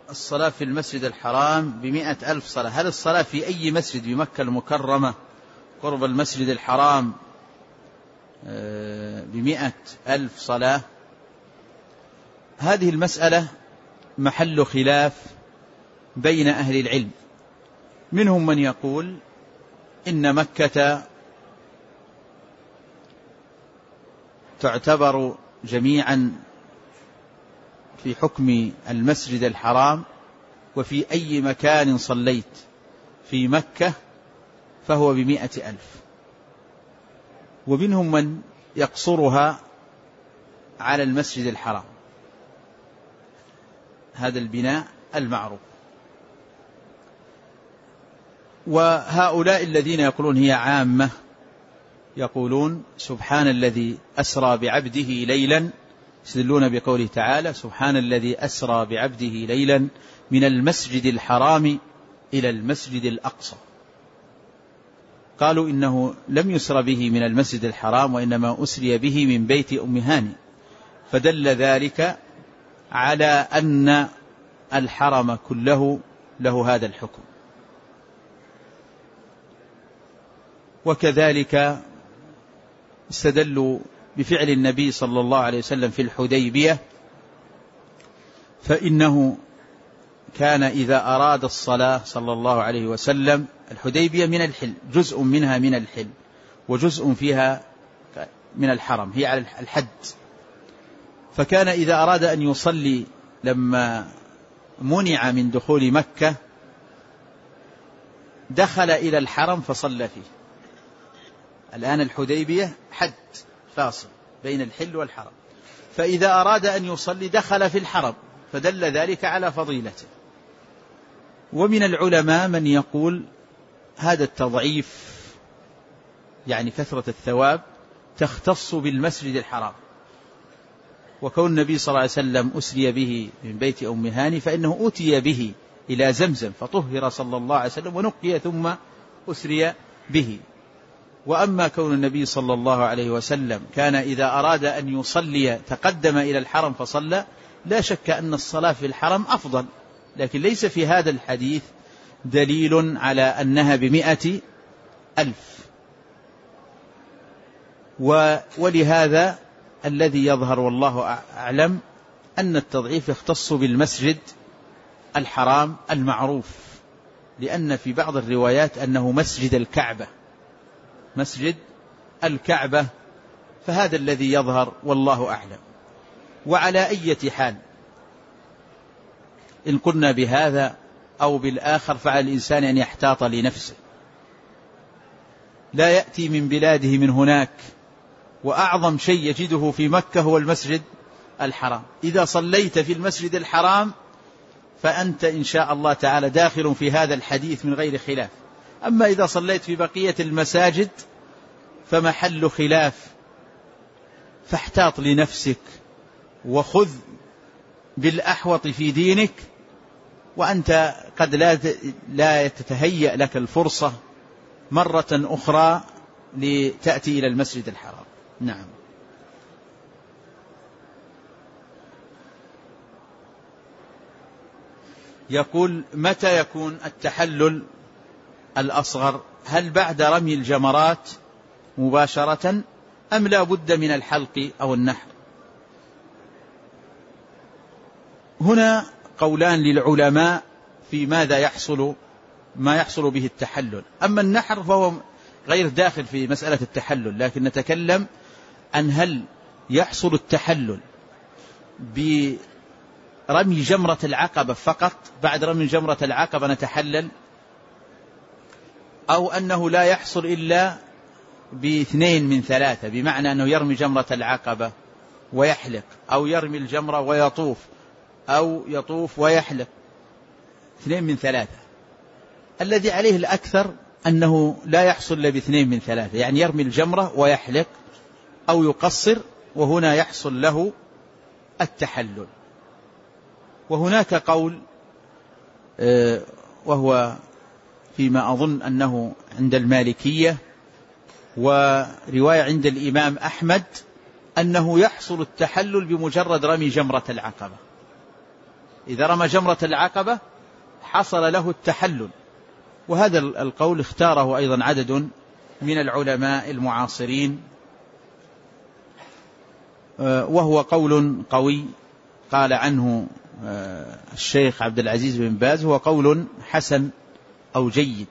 الصلاة في المسجد الحرام ب100,000 صلاة، هل الصلاة في أي مسجد بمكة المكرمة قرب المسجد الحرام ب100,000 صلاة؟ هذه المسألة محل خلاف بين أهل العلم، منهم من يقول إن مكة تعتبر جميعا في حكم المسجد الحرام، وفي أي مكان صليت في مكة فهو ب100,000. ومنهم من يقصرها على المسجد الحرام، هذا البناء المعروف. وهؤلاء الذين يقولون هي عامة يقولون سبحان الذي أسرى بعبده ليلا، يستدلون بقوله تعالى سبحان الذي أسرى بعبده ليلا من المسجد الحرام إلى المسجد الأقصى. قالوا إنه لم يسر به من المسجد الحرام، وإنما أسري به من بيت أم هاني، فدل ذلك على أن الحرم كله له هذا الحكم. وكذلك استدلوا بفعل النبي صلى الله عليه وسلم في الحديبية، فإنه كان إذا أراد الصلاة صلى الله عليه وسلم، الحديبية من الحل، جزء منها من الحل وجزء فيها من الحرم، هي على الحد. فكان إذا أراد أن يصلي لما منع من دخول مكة دخل إلى الحرم فصلى فيه. الآن الحديبية حد فاصل بين الحل والحرم، فإذا أراد أن يصلي دخل في الحرم، فدل ذلك على فضيلته. ومن العلماء من يقول هذا التضعيف، يعني كثرة الثواب، تختص بالمسجد الحرام، وكون النبي صلى الله عليه وسلم أسري به من بيت أم هاني فإنه أتي به إلى زمزم فطهر صلى الله عليه وسلم ونقي ثم أسري به. وأما كون النبي صلى الله عليه وسلم كان إذا أراد أن يصلي تقدم إلى الحرم فصلى، لا شك أن الصلاة في الحرم أفضل، لكن ليس في هذا الحديث دليل على أنها ب100,000. ولهذا الذي يظهر والله أعلم أن التضعيف يختص بالمسجد الحرام المعروف، لأن في بعض الروايات أنه مسجد الكعبة، مسجد الكعبة، فهذا الذي يظهر والله أعلم. وعلى أي حال إن قلنا بهذا أو بالآخر فعلى الإنسان أن يحتاط لنفسه، لا يأتي من بلاده من هناك، وأعظم شيء يجده في مكة هو المسجد الحرام. إذا صليت في المسجد الحرام فأنت إن شاء الله تعالى داخل في هذا الحديث من غير خلاف. أما إذا صليت في بقية المساجد فمحل خلاف، فاحتاط لنفسك وخذ بالأحوط في دينك، وأنت قد لا تتهيأ لك الفرصة مرة أخرى لتأتي إلى المسجد الحرام. نعم. يقول متى يكون التحلل الأصغر؟ هل بعد رمي الجمرات مباشرة أم لا بد من الحلق أو النحر؟ هنا قولان للعلماء في ماذا ما يحصل به التحلل. أما النحر فهو غير داخل في مسألة التحلل، لكن نتكلم عن هل يحصل التحلل برمي جمرة العقبة فقط، بعد رمي جمرة العقبة نتحلل، أو أنه لا يحصل إلا ب2 من 3، بمعنى أنه يرمي جمرة العقبة ويحلق، أو يرمي الجمرة ويطوف، أو يطوف ويحلق، 2 من 3. الذي عليه الأكثر أنه لا يحصل إلا ب2 من 3، يعني يرمي الجمرة ويحلق أو يقصر، وهنا يحصل له التحلل. وهناك قول وهو فيما أظن أنه عند المالكية ورواية عند الإمام أحمد، أنه يحصل التحلل بمجرد رمي جمرة العقبة، إذا رمى جمرة العقبة حصل له التحلل. وهذا القول اختاره أيضا عدد من العلماء المعاصرين، وهو قول قوي قال عنه الشيخ عبد العزيز بن باز هو قول حسن أو جيد.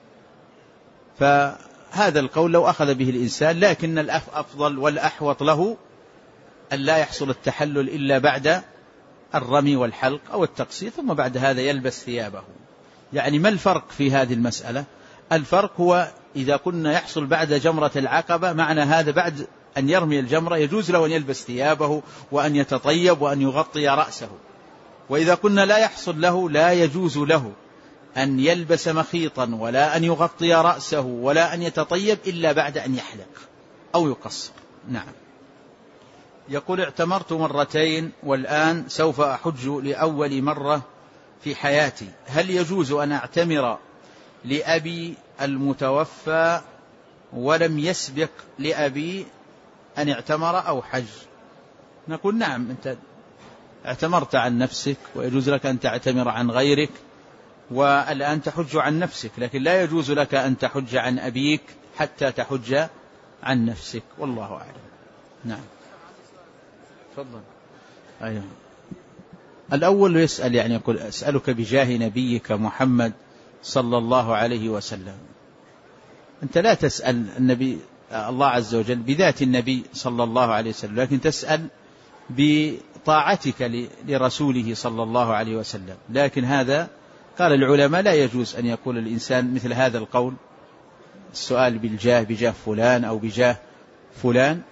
فهذا القول لو أخذ به الإنسان، لكن الأفضل والأحوط له أن لا يحصل التحلل إلا بعد الرمي والحلق أو التقصير، ثم بعد هذا يلبس ثيابه. يعني ما الفرق في هذه المسألة؟ الفرق هو إذا كنا يحصل بعد جمرة العقبة، معنى هذا بعد أن يرمي الجمرة يجوز له أن يلبس ثيابه وأن يتطيب وأن يغطي رأسه. وإذا كنا لا يحصل له، لا يجوز له أن يلبس مخيطا ولا أن يغطي رأسه ولا أن يتطيب إلا بعد أن يحلق أو يقصر. نعم. يقول: اعتمرت مرتين والآن سوف أحج لأول مرة في حياتي، هل يجوز أن أعتمر لأبي المتوفى ولم يسبق لأبي أن اعتمر أو حج؟ نقول: نعم، أنت اعتمرت عن نفسك ويجوز لك أن تعتمر عن غيرك، والآن تحج عن نفسك، لكن لا يجوز لك أن تحج عن أبيك حتى تحج عن نفسك، والله أعلم. نعم. تفضل. أيوه. الأول يسأل، يعني يقول: أسألك بجاه نبيك محمد صلى الله عليه وسلم. أنت لا تسأل النبي الله عز وجل بذات النبي صلى الله عليه وسلم، لكن تسأل بطاعتك لرسوله صلى الله عليه وسلم. لكن هذا قال العلماء لا يجوز أن يقول الإنسان مثل هذا القول، السؤال بالجاه، بجاه فلان أو بجاه فلان،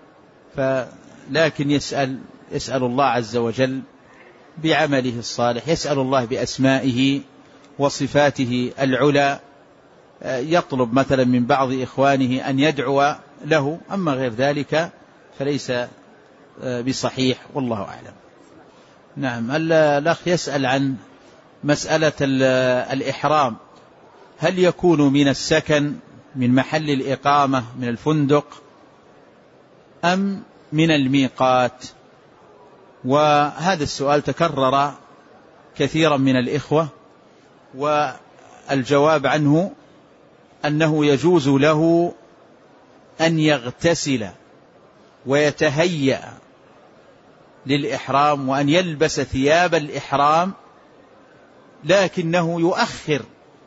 لكن يسأل الله عز وجل بعمله الصالح، يسأل الله بأسمائه وصفاته العلى، يطلب مثلا من بعض إخوانه أن يدعو له، أما غير ذلك فليس بصحيح، والله أعلم. نعم. الأخ يسأل عن مسألة الإحرام، هل يكون من السكن، من محل الإقامة، من الفندق، أم من الميقات؟ وهذا السؤال تكرر كثيرا من الإخوة، والجواب عنه أنه يجوز له أن يغتسل ويتهيأ للإحرام وأن يلبس ثياب الإحرام، لكنه يؤخر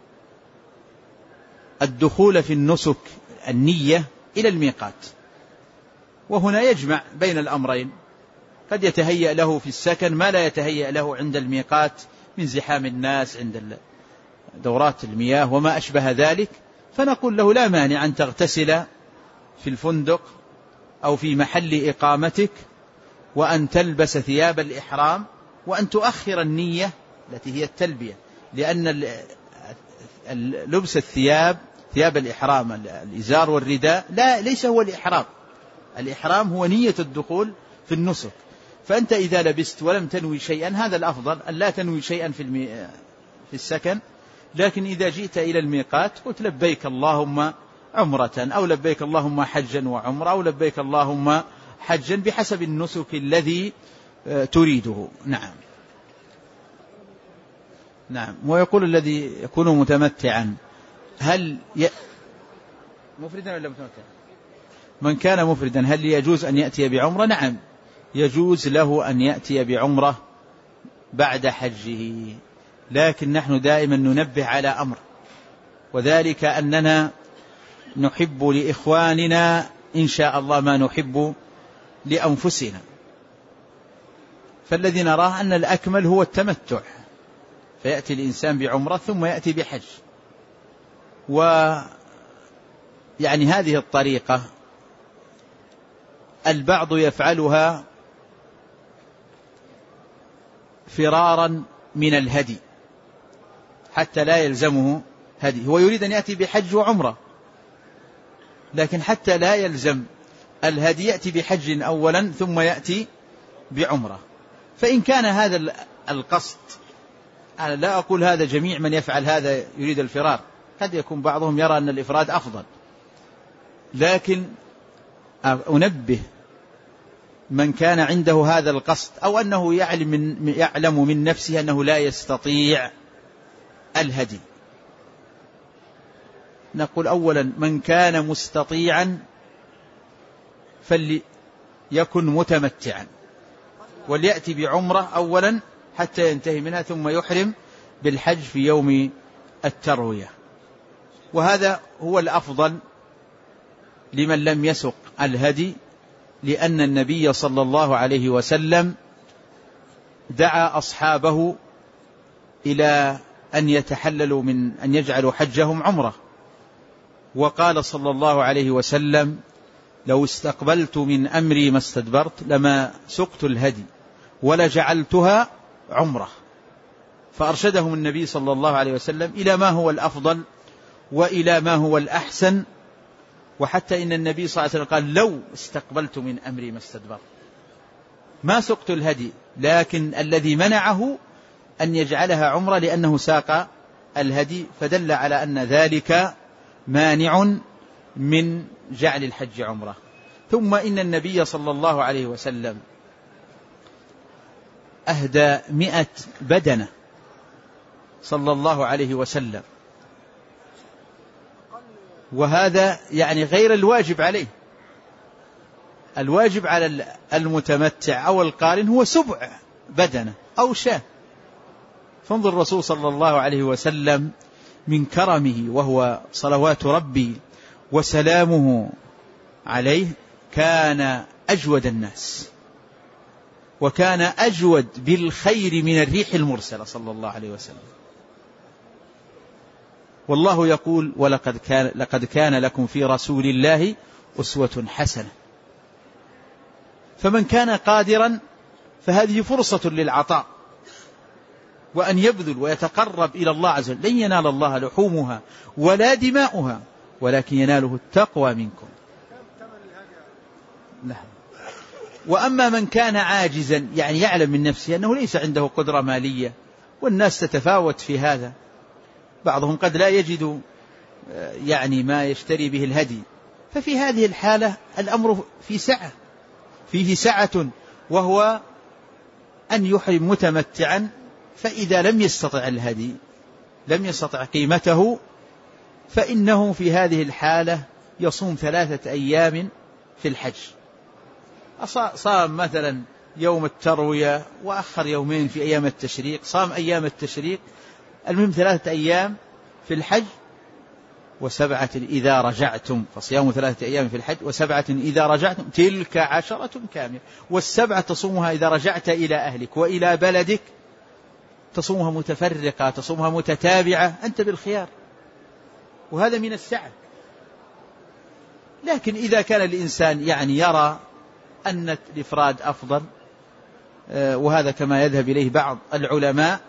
الدخول في النسك النية إلى الميقات. وهنا يجمع بين الأمرين، قد يتهيأ له في السكن ما لا يتهيأ له عند الميقات من زحام الناس عند دورات المياه وما أشبه ذلك، فنقول له: لا مانع أن تغتسل في الفندق أو في محل إقامتك، وأن تلبس ثياب الإحرام، وأن تؤخر النية التي هي التلبية، لأن لبس ثياب الإحرام، الإزار والرداء، ليس هو الإحرام. الإحرام هو نية الدخول في النسك. فأنت إذا لبست ولم تنوي شيئا، هذا الأفضل أن لا تنوي شيئا في السكن، لكن إذا جئت إلى الميقات قلت: لبيك اللهم عمرة، أو لبيك اللهم حجا وعمرة، أو لبيك اللهم حجا، بحسب النسك الذي تريده. نعم. نعم. ويقول: الذي يكون متمتعا هل مفردا ولا متمتعا؟ من كان مفردا هل يجوز أن يأتي بعمرة؟ نعم، يجوز له أن يأتي بعمرة بعد حجه، لكن نحن دائما ننبه على أمر، وذلك أننا نحب لإخواننا إن شاء الله ما نحب لأنفسنا، فالذي نراه أن الأكمل هو التمتع، فيأتي الإنسان بعمرة ثم يأتي بحج. ويعني هذه الطريقة البعض يفعلها فرارا من الهدي حتى لا يلزمه هدي، هو يريد أن يأتي بحج وعمرة، لكن حتى لا يلزم الهدي يأتي بحج أولا ثم يأتي بعمرة. فإن كان هذا القصد، أنا لا أقول هذا جميع من يفعل هذا يريد الفرار، قد يكون بعضهم يرى أن الإفراد أفضل، لكن أنبه من كان عنده هذا القصد أو أنه يعلم من نفسه أنه لا يستطيع الهدي. نقول أولا من كان مستطيعا فليكن متمتعا وليأتي بعمرة أولا حتى ينتهي منها ثم يحرم بالحج في يوم التروية، وهذا هو الأفضل لمن لم يسق الهدي، لأن النبي صلى الله عليه وسلم دعا أصحابه إلى أن يتحللوا من أن يجعلوا حجهم عمرة، وقال صلى الله عليه وسلم لو استقبلت من أمري ما استدبرت لما سقت الهدي ولجعلتها عمرة. فأرشدهم النبي صلى الله عليه وسلم إلى ما هو الأفضل وإلى ما هو الأحسن، وحتى إن النبي صلى الله عليه وسلم قال لو استقبلت من أمري ما استدبرت، ما سقت الهدي، لكن الذي منعه أن يجعلها عمرة لأنه ساق الهدي، فدل على أن ذلك مانع من جعل الحج عمرة. ثم إن النبي صلى الله عليه وسلم أهدى 100 بدنة صلى الله عليه وسلم، وهذا يعني غير الواجب عليه. الواجب على المتمتع أو القارن هو 7 بدنة أو شاة. فانظر الرسول صلى الله عليه وسلم من كرمه وهو صلوات ربي وسلامه عليه كان أجود الناس، وكان أجود بالخير من الريح المرسلة صلى الله عليه وسلم. والله يقول لقد كان لكم في رسول الله أسوة حسنة. فمن كان قادرا فهذه فرصة للعطاء وأن يبذل ويتقرب إلى الله عز وجل. لن ينال الله لحومها ولا دماؤها ولكن يناله التقوى منكم. وأما من كان عاجزا يعني يعلم من نفسه أنه ليس عنده قدرة مالية، والناس تتفاوت في هذا، بعضهم قد لا يجد يعني ما يشتري به الهدي، ففي هذه الحالة الأمر فيه سعة، وهو أن يحرم متمتعا، فإذا لم يستطع الهدي لم يستطع قيمته فإنه في هذه الحالة يصوم 3 أيام في الحج. صام مثلا يوم التروية وأخر يومين في أيام التشريق، صام أيام التشريق، المهم 3 أيام في الحج، و7 إذا رجعتم، فصيام 3 أيام في الحج و7 إذا رجعتم تلك 10 كاملة. والسبعة تصومها إذا رجعت إلى أهلك وإلى بلدك، تصومها متفرقة تصومها متتابعة، أنت بالخيار، وهذا من السعة. لكن إذا كان الإنسان يعني يرى أن الإفراد أفضل، وهذا كما يذهب إليه بعض العلماء،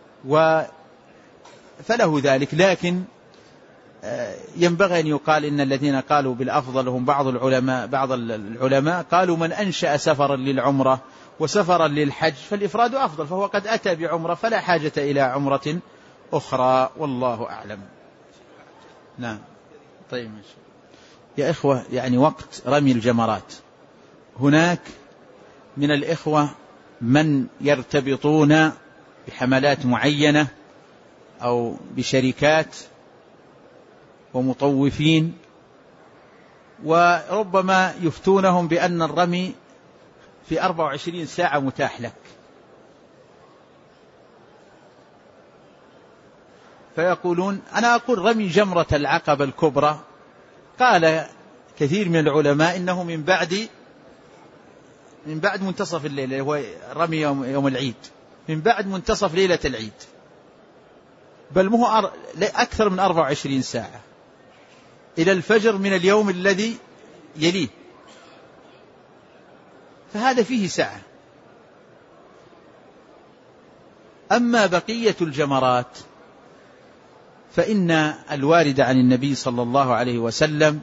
فله ذلك. لكن ينبغي أن يقال إن الذين قالوا بالأفضل هم بعض العلماء قالوا من أنشأ سفرا للعمرة وسفرا للحج فالإفراد أفضل، فهو قد أتى بعمرة فلا حاجة إلى عمرة أخرى، والله أعلم. نعم. طيب يا إخوة، يعني وقت رمي الجمرات، هناك من الإخوة من يرتبطون بحملات معينة أو بشركات ومطوفين، وربما يفتونهم بأن الرمي في 24 ساعة متاح لك، فيقولون أنا أقول رمي جمرة العقبة الكبرى، قال كثير من العلماء إنه من بعد منتصف الليل، هو رمي يوم العيد، من بعد منتصف ليلة العيد، بل مو أكثر من 24 ساعة إلى الفجر من اليوم الذي يليه، فهذا فيه سعة. أما بقية الجمرات فإن الوارد عن النبي صلى الله عليه وسلم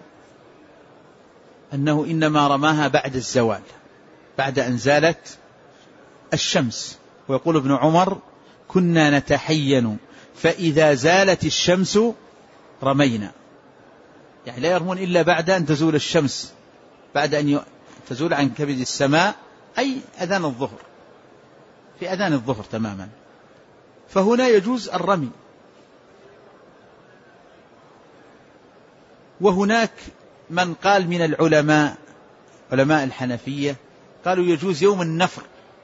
أنه إنما رماها بعد الزوال، بعد أن زالت الشمس. ويقول ابن عمر كنا نتحين فإذا زالت الشمس رمينا، يعني لا يرمون إلا بعد أن تزول الشمس، بعد أن تزول عن كبد السماء أي أذان الظهر، في أذان الظهر تماما. فهنا يجوز الرمي. وهناك من قال من العلماء، علماء الحنفية، قالوا يجوز يوم النفر،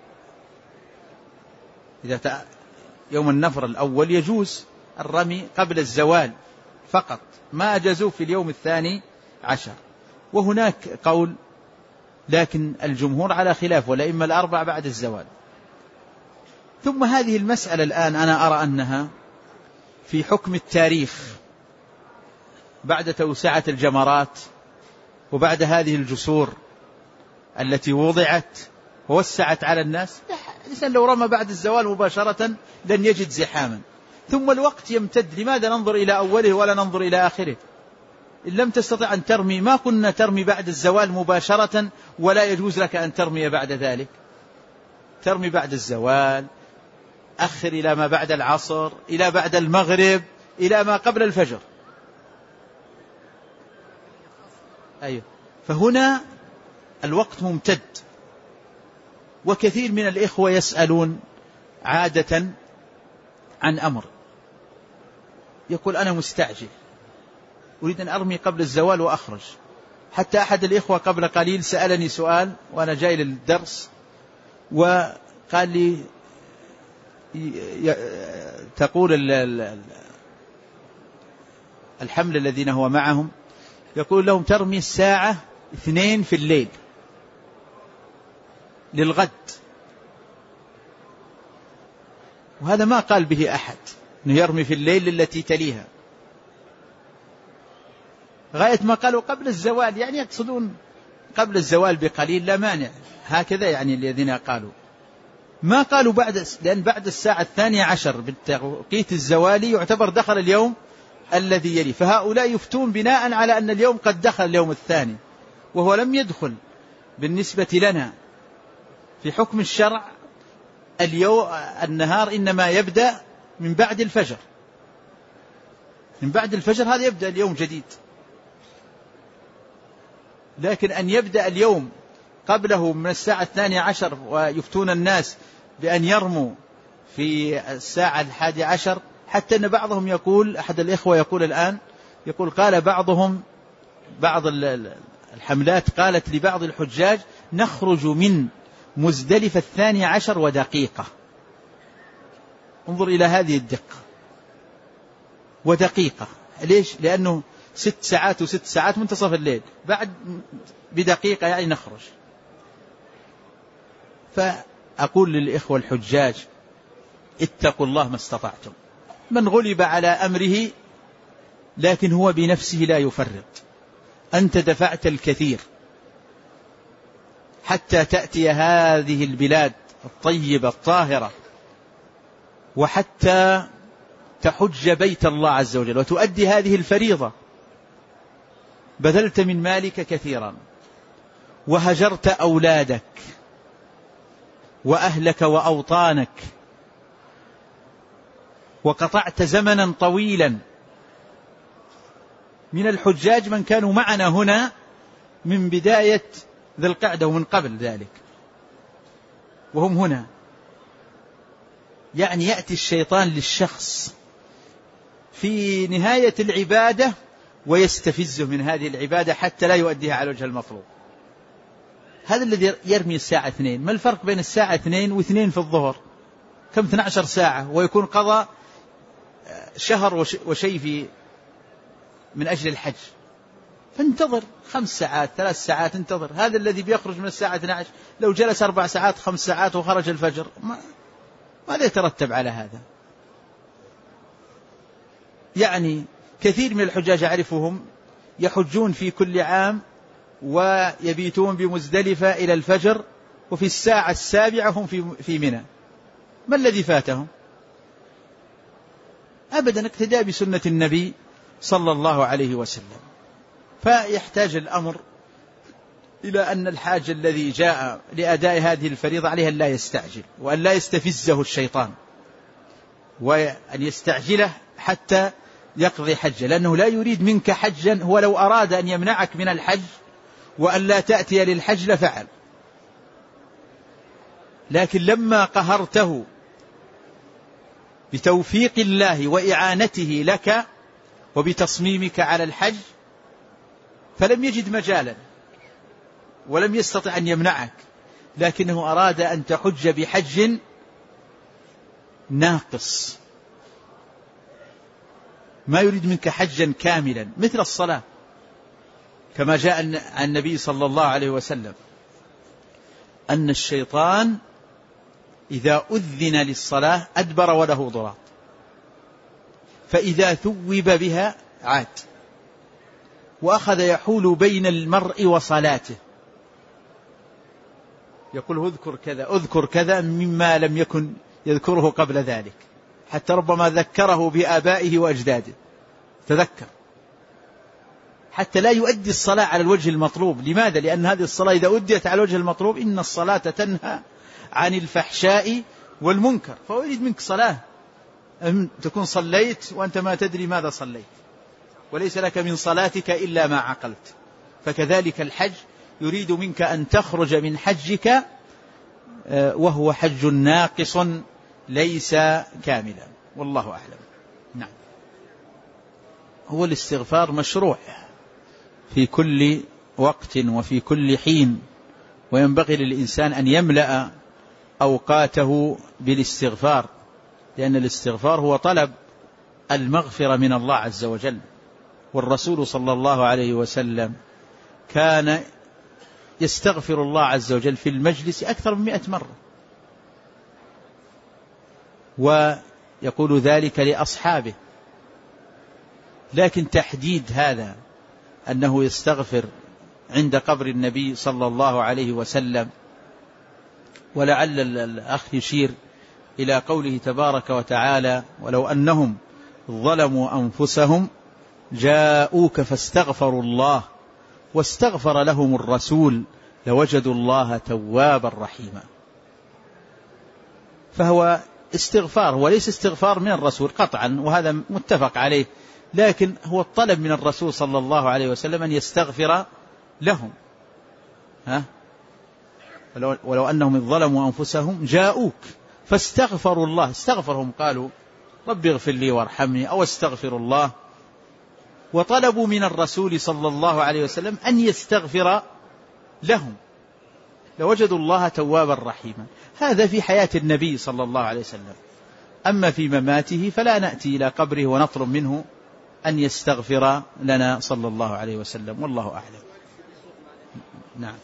إذا يوم النفر الأول يجوز الرمي قبل الزوال فقط، ما أجازوه في اليوم 12. وهناك قول، لكن الجمهور على خلاف، والأئمة الأربعة بعد الزوال. ثم هذه المسألة الآن أنا أرى أنها في حكم التاريخ بعد توسعة الجمرات وبعد هذه الجسور التي وضعت ووسعت على الناس، الإنسان لو رمى بعد الزوال مباشرة لن يجد زحاما. ثم الوقت يمتد، لماذا ننظر إلى أوله ولا ننظر إلى آخره؟ إن لم تستطع أن ترمي، ما كنا ترمي بعد الزوال مباشرة ولا يجوز لك أن ترمي بعد ذلك، ترمي بعد الزوال، أخر إلى ما بعد العصر، إلى بعد المغرب، إلى ما قبل الفجر. أيوه. فهنا الوقت ممتد. وكثير من الإخوة يسألون عادة عن أمر، يقول أنا مستعجل، أريد أن أرمي قبل الزوال وأخرج. حتى أحد الإخوة قبل قليل سألني سؤال وأنا جاي للدرس، وقال لي تقول الحمل الذين هو معهم، يقول لهم ترمي الساعة 2 في الليل للغد، وهذا ما قال به أحد أنه يرمي في الليل التي تليها. غاية ما قالوا قبل الزوال، يعني يقصدون قبل الزوال بقليل لا مانع، هكذا يعني الذين قالوا. ما قالوا بعد، لأن بعد الساعة 12 بالتوقيت الزوالي يعتبر دخل اليوم الذي يلي، فهؤلاء يفتون بناء على أن اليوم قد دخل اليوم الثاني، وهو لم يدخل. بالنسبة لنا في حكم الشرع النهار إنما يبدأ من بعد الفجر، من بعد الفجر هذا يبدأ اليوم جديد. لكن أن يبدأ اليوم قبله من الساعة 12 ويفتون الناس بأن يرموا في الساعة 11، حتى أن بعضهم يقول، أحد الإخوة يقول الآن، يقول قال بعضهم، بعض الحملات قالت لبعض الحجاج نخرج من مزدلفة 12 ودقيقة. انظر إلى هذه الدقة، ودقيقة. ليش؟ لأنه 6 ساعات و6 ساعات منتصف الليل، بعد بدقيقة يعني نخرج. فأقول للإخوة الحجاج اتقوا الله ما استطعتم. من غلب على أمره لكن هو بنفسه لا يفرط. أنت دفعت الكثير حتى تأتي هذه البلاد الطيبة الطاهرة، وحتى تحج بيت الله عز وجل وتؤدي هذه الفريضة. بذلت من مالك كثيرا، وهجرت أولادك وأهلك وأوطانك، وقطعت زمنا طويلا. من الحجاج من كانوا معنا هنا من بداية ذي القعدة ومن قبل ذلك، وهم هنا. يعني يأتي الشيطان للشخص في نهاية العبادة ويستفزه من هذه العبادة حتى لا يؤديها على وجه المطلوب. هذا الذي يرمي الساعة 2. ما الفرق بين الساعة 2 و2 في الظهر؟ كم 12 ساعة، ويكون قضى شهر وشيء من أجل الحج. فانتظر 5 ساعات 3 ساعات، انتظر. هذا الذي بيخرج من الساعة 12 لو جلس 4 ساعات 5 ساعات وخرج الفجر، ماذا يترتب على هذا؟ يعني كثير من الحجاج أعرفهم يحجون في كل عام ويبيتون بمزدلفة إلى الفجر، وفي الساعة 7 هم في منى. ما الذي فاتهم؟ أبدا اقتداء بسنة النبي صلى الله عليه وسلم. فيحتاج الأمر إلى أن الحاج الذي جاء لأداء هذه الفريضة عليه أن لا يستعجل، وأن لا يستفزه الشيطان، وأن يستعجله حتى يقضي حجه، لأنه لا يريد منك حجا. هو لو أراد أن يمنعك من الحج وأن لا تأتي للحج لفعل، لكن لما قهرته بتوفيق الله وإعانته لك وبتصميمك على الحج فلم يجد مجالا ولم يستطع أن يمنعك، لكنه أراد أن تحج بحج ناقص، ما يريد منك حجا كاملا مثل الصلاة، كما جاء عن النبي صلى الله عليه وسلم أن الشيطان إذا أذن للصلاة أدبر وله ضراط، فإذا ثوب بها عاد وأخذ يحول بين المرء وصلاته، يقول اذكر كذا مما لم يكن يذكره قبل ذلك، حتى ربما ذكره بآبائه وأجداده، تذكر حتى لا يؤدي الصلاة على الوجه المطلوب. لماذا؟ لأن هذه الصلاة إذا أديت على الوجه المطلوب إن الصلاة تنهى عن الفحشاء والمنكر، فهو يريد منك صلاة أن تكون صليت وأنت ما تدري ماذا صليت، وليس لك من صلاتك إلا ما عقلت. فكذلك الحج يريد منك أن تخرج من حجك وهو حج ناقص ليس كاملا، والله أعلم. نعم. هو الاستغفار مشروع في كل وقت وفي كل حين، وينبغي للإنسان أن يملأ أوقاته بالاستغفار، لأن الاستغفار هو طلب المغفرة من الله عز وجل. والرسول صلى الله عليه وسلم كان يستغفر الله عز وجل في المجلس أكثر من 100 مرة، ويقول ذلك لأصحابه. لكن تحديد هذا أنه يستغفر عند قبر النبي صلى الله عليه وسلم، ولعل الأخ يشير إلى قوله تبارك وتعالى: ولو أنهم ظلموا أنفسهم جاءوك فاستغفروا الله واستغفر لهم الرسول لوجدوا الله توابا رحيما. فهو استغفار، وليس استغفار من الرسول قطعا، وهذا متفق عليه، لكن هو الطلب من الرسول صلى الله عليه وسلم أن يستغفر لهم. ولو أنهم ظلموا أنفسهم جاءوك فاستغفروا الله، استغفرهم، قالوا رب اغفر لي وارحمني أو استغفر الله، وطلبوا من الرسول صلى الله عليه وسلم أن يستغفر لهم لوجدوا الله توابا رحيما. هذا في حياة النبي صلى الله عليه وسلم. أما في مماته فلا نأتي إلى قبره ونطلب منه أن يستغفر لنا صلى الله عليه وسلم، والله أعلم. نعم.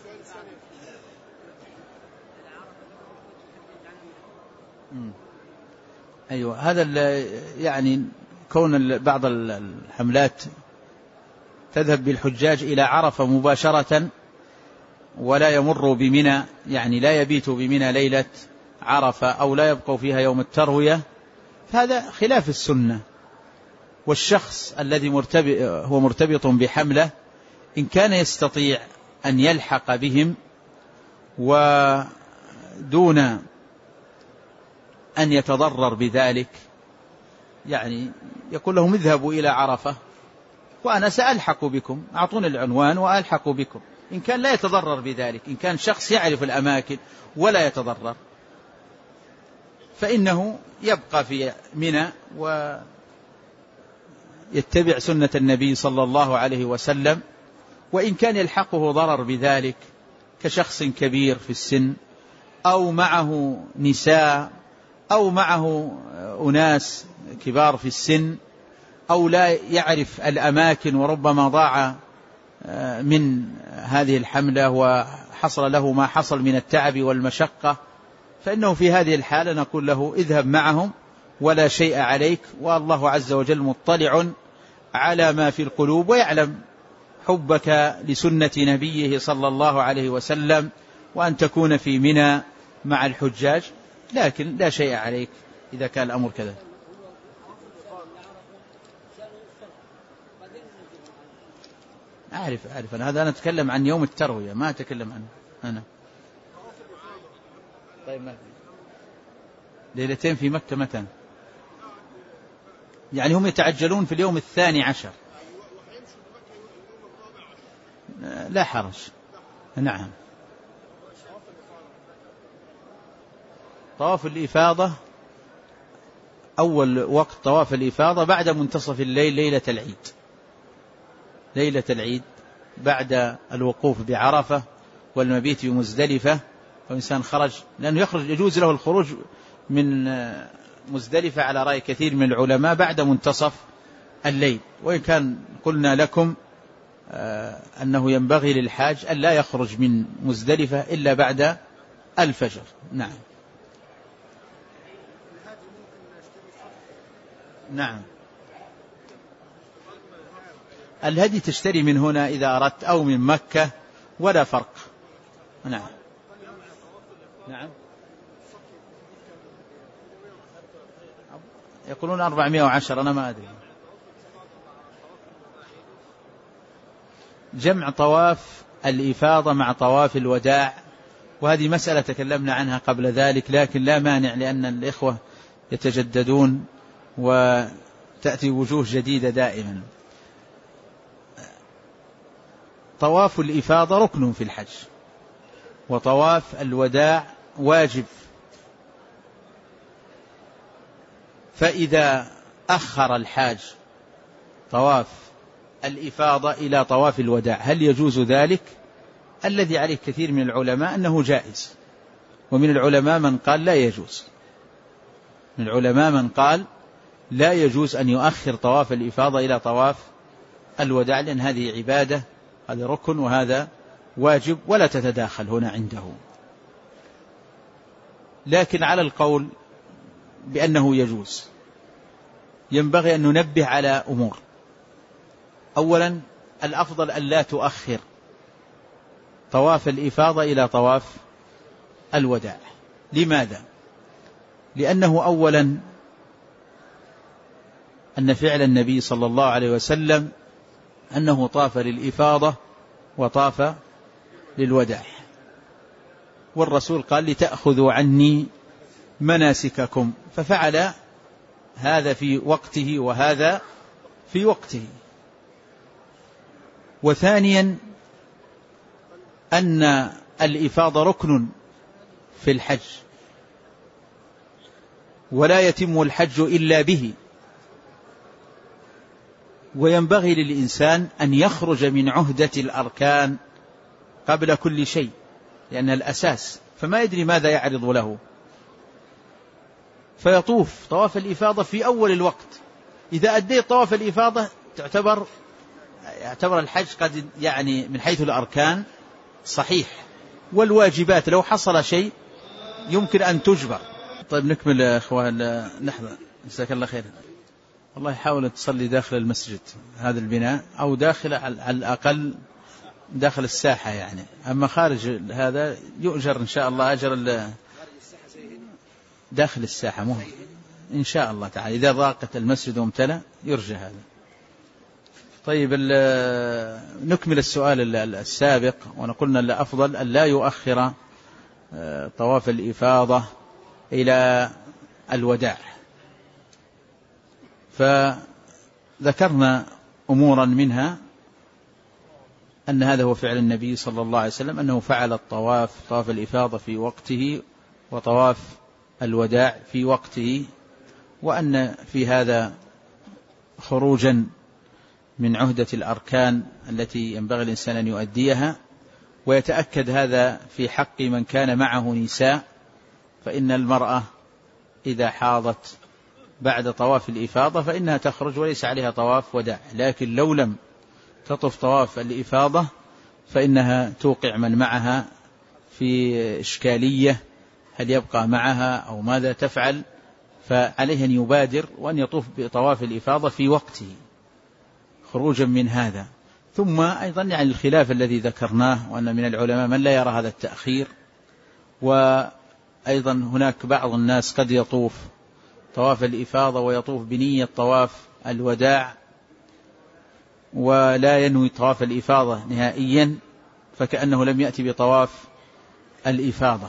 أيوة، هذا يعني كون بعض الحملات تذهب بالحجاج إلى عرفة مباشرة ولا يمر بمنى، يعني لا يبيت بمنى ليلة عرفة أو لا يبقوا فيها يوم التروية، فهذا خلاف السنة. والشخص الذي هو مرتبط بحملة إن كان يستطيع أن يلحق بهم ودون أن يتضرر بذلك، يعني يقول لهم اذهبوا إلى عرفة وأنا سألحق بكم، أعطوني العنوان وألحق بكم. إن كان لا يتضرر بذلك، إن كان شخص يعرف الأماكن ولا يتضرر، فإنه يبقى في منى ويتبع سنة النبي صلى الله عليه وسلم. وإن كان يلحقه ضرر بذلك كشخص كبير في السن أو معه نساء أو معه أناس كبار في السن أو لا يعرف الأماكن وربما ضاع من هذه الحملة وحصل له ما حصل من التعب والمشقة، فإنه في هذه الحالة نقول له اذهب معهم ولا شيء عليك، والله عز وجل مطلع على ما في القلوب ويعلم حبك لسنة نبيه صلى الله عليه وسلم وأن تكون في منى مع الحجاج، لكن لا شيء عليك إذا كان الأمر كذا. أعرف أنا أتكلم عن يوم التروية، ما أتكلم عنه أنا. طيب، ما ليلتين في مكة متى؟ يعني هم يتعجلون في اليوم 12، لا حرج. نعم. طواف الإفاضة أول وقت طواف الإفاضة بعد منتصف الليل ليلة العيد بعد الوقوف بعرفة والمبيت بمزدلفة. والإنسان خرج لأنه يجوز له الخروج من مزدلفة على رأي كثير من العلماء بعد منتصف الليل، وإن كان قلنا لكم أنه ينبغي للحاج أن لا يخرج من مزدلفة إلا بعد الفجر. نعم. نعم. الهدي تشتري من هنا إذا أردت أو من مكة ولا فرق. نعم. نعم. يقولون 410 أنا ما أدري. جمع طواف الإفاضة مع طواف الوداع، وهذه مسألة تكلمنا عنها قبل ذلك، لكن لا مانع لأن الإخوة يتجددون وتأتي وجوه جديدة دائما. طواف الإفاضة ركن في الحج، وطواف الوداع واجب، فإذا أخر الحاج طواف الإفاضة إلى طواف الوداع هل يجوز ذلك؟ الذي عليه كثير من العلماء أنه جائز، ومن العلماء من قال لا يجوز، من العلماء من قال لا يجوز أن يؤخر طواف الإفاضة إلى طواف الوداع، لأن هذه عبادة، هذا ركن وهذا واجب ولا تتداخل هنا عنده. لكن على القول بأنه يجوز ينبغي أن ننبه على أمور. أولا الأفضل أن لا تؤخر طواف الإفاضة إلى طواف الوداع. لماذا؟ لأنه أولا أن فعل النبي صلى الله عليه وسلم أنه طاف للإفاضة وطاف للوداع، والرسول قال لتأخذوا عني مناسككم، ففعل هذا في وقته وهذا في وقته. وثانيا أن الإفاضة ركن في الحج، ولا يتم الحج إلا به، وينبغي للإنسان أن يخرج من عهدة الأركان قبل كل شيء، لأنها الأساس، فما يدري ماذا يعرض له، فيطوف طواف الإفاضة في أول الوقت. إذا أديت طواف الإفاضة يعتبر الحج قد يعني من حيث الأركان صحيح، والواجبات لو حصل شيء يمكن أن تجبر. طيب نكمل يا أخوان، لحظة، جزاك الله خير. والله حاول تصلي داخل المسجد هذا البناء، أو داخل على الأقل داخل الساحة يعني، أما خارج هذا يؤجر إن شاء الله أجر داخل الساحة مهم إن شاء الله تعالى، إذا ضاقت المسجد وامتلأ يرجى هذا. طيب نكمل السؤال السابق، ونقولنا الأفضل أن لا يؤخر طواف الإفاضة إلى الوداع. فذكرنا أمورا منها أن هذا هو فعل النبي صلى الله عليه وسلم، أنه فعل طواف الإفاضة في وقته وطواف الوداع في وقته، وأن في هذا خروجا من عهدة الأركان التي ينبغي الإنسان أن يؤديها. ويتأكد هذا في حق من كان معه نساء، فإن المرأة إذا حاضت بعد طواف الإفاضة فإنها تخرج وليس عليها طواف وداع، لكن لو لم تطف طواف الإفاضة فإنها توقع من معها في إشكالية، هل يبقى معها أو ماذا تفعل، فعليه أن يبادر وأن يطوف بطواف الإفاضة في وقته خروجا من هذا. ثم أيضا يعني الخلاف الذي ذكرناه، وأن من العلماء من لا يرى هذا التأخير، وأيضا هناك بعض الناس قد يطوف طواف الإفاضة ويطوف بنية طواف الوداع ولا ينوي طواف الإفاضة نهائيا، فكأنه لم يأتي بطواف الإفاضة.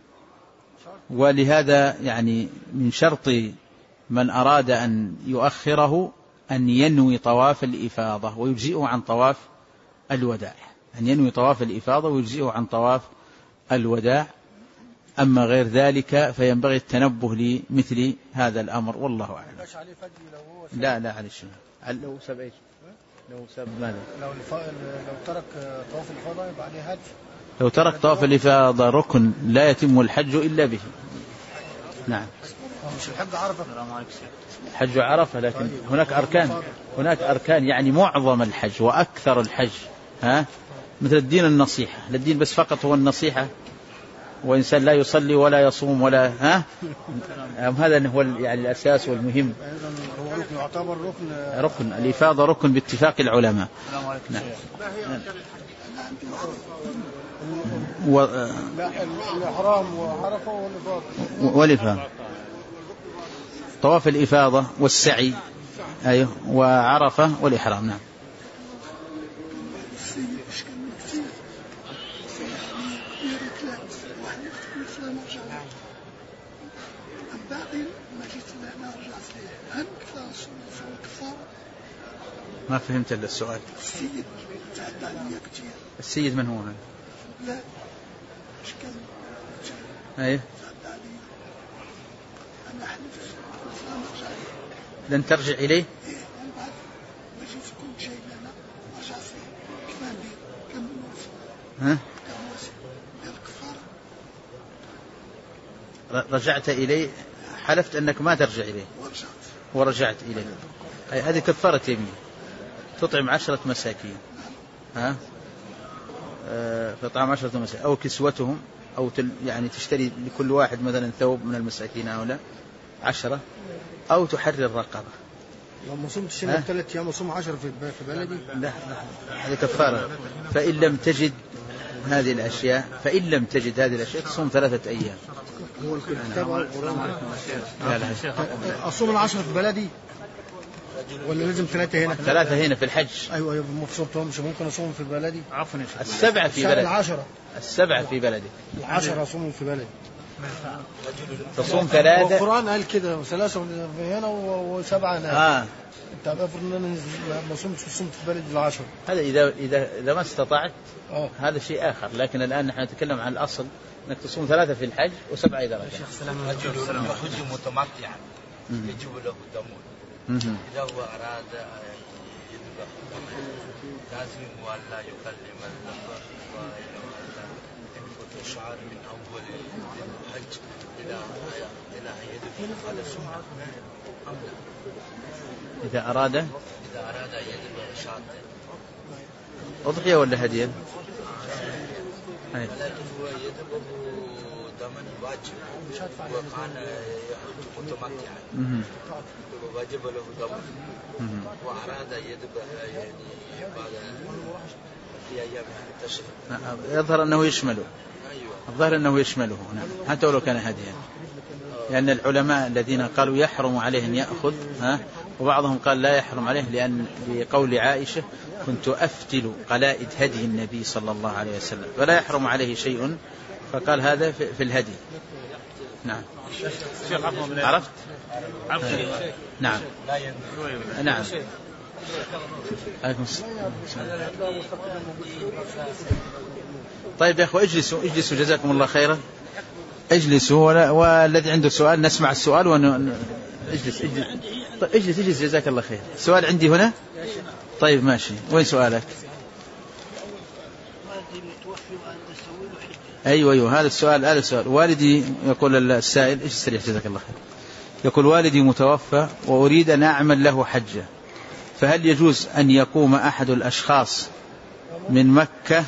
ولهذا يعني من شرط من أراد أن يؤخره أن ينوي طواف الإفاضة ويجزئه عن طواف الوداع، أن ينوي طواف الإفاضة ويجزئه عن طواف الوداع. أما غير ذلك فينبغي التنبه لمثل هذا الأمر، والله أعلم. لا عليه شيء. لو سب إيش؟ لو سب ماذا؟ لو ترك طواف الإفاضة يبقى عليه هدي. لو ترك طواف الإفاضة ركن لا يتم الحج إلا به. نعم. مش الحج عرفة. الحج عرفة، لكن هناك أركان يعني معظم الحج وأكثر الحج، مثل الدين النصيحة. الدين بس فقط هو النصيحة، وإنسان لا يصلي ولا يصوم ولا هذا هو يعني الأساس والمهم. هو ركن يعتبر ركن الإفاضة ركن باتفاق العلماء. نعم. الإحرام وعرفة والإفاضة، طواف الإفاضة والسعي، أيوه، وعرفة والإحرام. نعم. ما فهمت إلا السؤال. السيد من هو هذا؟ أيه؟ لن ترجع إليه؟ رجعت إليه، حلفت أنك ما ترجع إليه ورجعت إليه، هذه كفارة يمين. تطعم 10 مساكين، فطعم 10 مساكين أو كسوتهم، أو يعني تشتري لكل واحد مثلا ثوب من المساكين هؤلاء 10، أو تحرر رقبة. لو ما صمتش 3 أيام وصوم 10 في بلدي، لا هذه كفارة. فإن لم تجد هذه الأشياء تصوم 3 أيام. هو الكتاب أصوم 10 في بلدي ولا لازم 3 هنا؟ 3 هنا في الحج. أيوة مش ممكن أصوم في بلدي. عفوا 7 في بلدي. 7 في بلدي. 10 أصوم في بلدي. تصوم 3. القرآن قال كده 3 هنا و7 هنا. أنت أفرض إن أنا ما صمت في بلدي 10. هذا إذا ما استطعت هذا شيء آخر، لكن الآن نحن نتكلم عن الأصل أنك تصوم 3 في الحج و7 إذا رجع. الشيخ سلام يحج متمتعا يجب له دم. إذا هو أراد يذبح لازم ولا يكلم النفر وينفث الشعر من أول الحج إلى أن يذبح على السنة. إذا أراد يذبح شاة أضحية ولا هدية؟ لكن هو يذبح دما واجب وكان يحج متمتعا واجب له دم، وأراد يذبح يعني بعد في أيام التشريق. يظهر أنه يشمله. الظاهر أنه يشمله، حتى ولو كان هديا، لأن العلماء الذين قالوا يحرم عليه أن يأخذ، وبعضهم قال لا يحرم عليه لأن بقول عائشة كنت أفتل قلائد هدي النبي صلى الله عليه وسلم، ولا يحرم عليه شيء، فقال هذا في الهدي. نعم. عرفت؟ نعم. نعم. طيب يا أخوة اجلسوا جزاكم الله خيرا. اجلسوا، والذي عنده سؤال نسمع السؤال اجلس. طيب اجلس جزاك الله خير. سؤال عندي هنا. طيب ماشي، وين سؤالك؟ أيوة هذا السؤال. والدي يقول السائل ايش سريع جزاك الله خير. يقول والدي متوفى وأريد أن أعمل له حجة، فهل يجوز أن يقوم أحد الأشخاص من مكة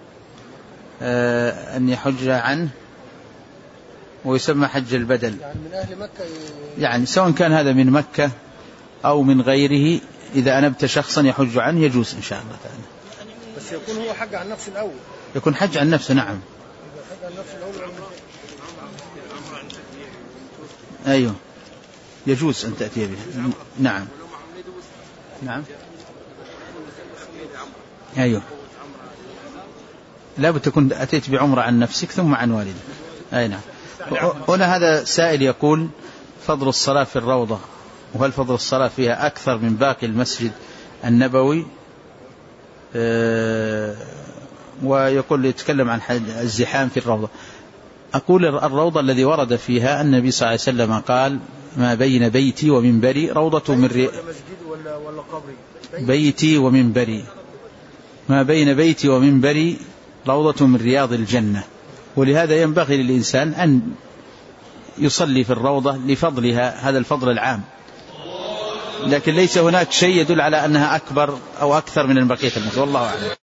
أن يحج عنه ويسمى حج البدل؟ يعني من أهل مكة، يعني سواء كان هذا من مكة أو من غيره، إذا أنبت شخصا يحج عنه يجوز إن شاء الله تعالى. بس يكون هو حج عن نفسه الأول. يكون حج عن نفسه. نعم. حج عن نفسه الأول. أيوه يجوز أن تأتي به. نعم. أيوه لا بد تكون أتيت بعمرة عن نفسك ثم عن والدك. أي نعم. هنا هذا سائل يقول فضل الصلاة في الروضة، وهل فضل الصلاة فيها أكثر من باقي المسجد النبوي؟ ويقول يتكلم عن الزحام في الروضة. أقول الروضة الذي ورد فيها النبي صلى الله عليه وسلم قال ما بين بيتي ومنبري روضة من بيتي ومنبري، ما بين بيتي ومنبري روضة من رياض الجنة. ولهذا ينبغي للإنسان أن يصلي في الروضة لفضلها، هذا الفضل العام، لكن ليس هناك شيء يدل على أنها أكبر أو أكثر من بقية المسجد، والله أعلم.